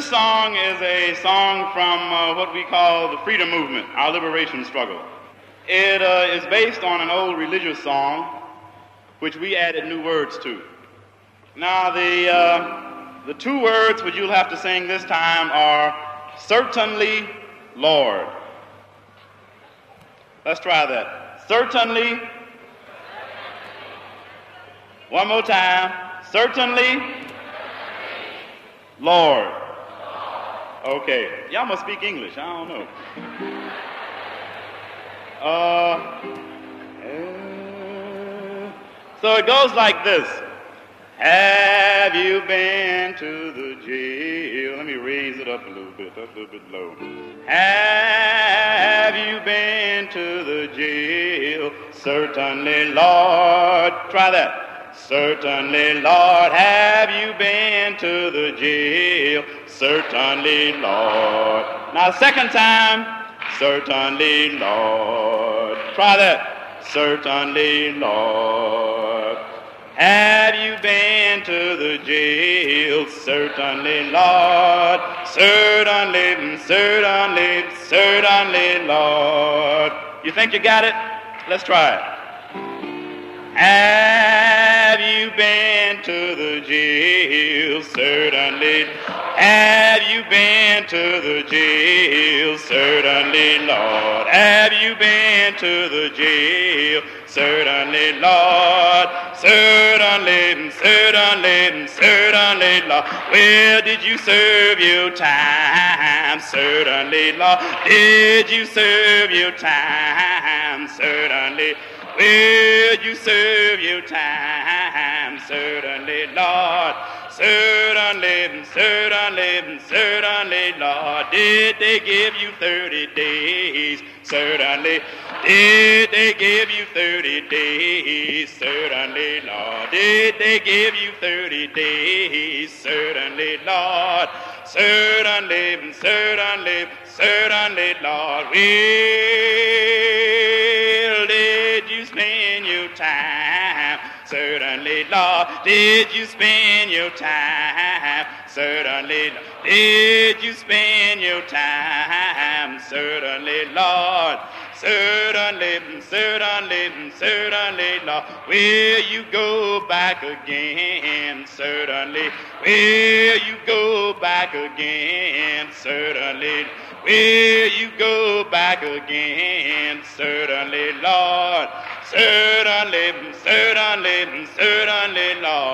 This song is a song from what we call the freedom movement, our liberation struggle. It is based on an old religious song which we added new words to. Now the two words which you'll have to sing this time are certainly Lord. Let's try that. Certainly. One more time. Certainly Lord. Okay. Y'all must speak English. I don't know. So it goes like this. Have you been to the jail? Let me raise it up a little bit. That's a little bit low. Have you been to the jail? Certainly, Lord. Try that. Certainly, Lord. Have you been to the jail? Certainly, Lord. Now, second time. Certainly, Lord. Try that. Certainly, Lord. Have you been to the jail? Certainly, Lord. Certainly, certainly, certainly, Lord. You think you got it? Let's try it. Have you been to the jail? Certainly. Have you been to the jail? Certainly, Lord. Have you been to the jail? Certainly, Lord. Certainly, certainly, certainly, Lord. Where did you serve your time? Certainly, Lord. Did you serve your time? Certainly. Where you serve your time? Certainly, Lord. Certainly, certainly, certainly, Lord. Did they give you 30 days? Certainly. Did they give you 30 days? Certainly, Lord. Did they give you 30 days? Certainly, Lord. Certainly, certainly, certainly, Lord. Well, did you spend your time? Certainly, Lord. Did you spend your time? Certainly, Lord. Did you spend your time? Certainly, Lord. Certainly, certainly, certainly, Lord. Will you go back again? Certainly. Will you go back again? Certainly. Will you go back again? Certainly, Lord. Certainly, certainly, certainly, Lord.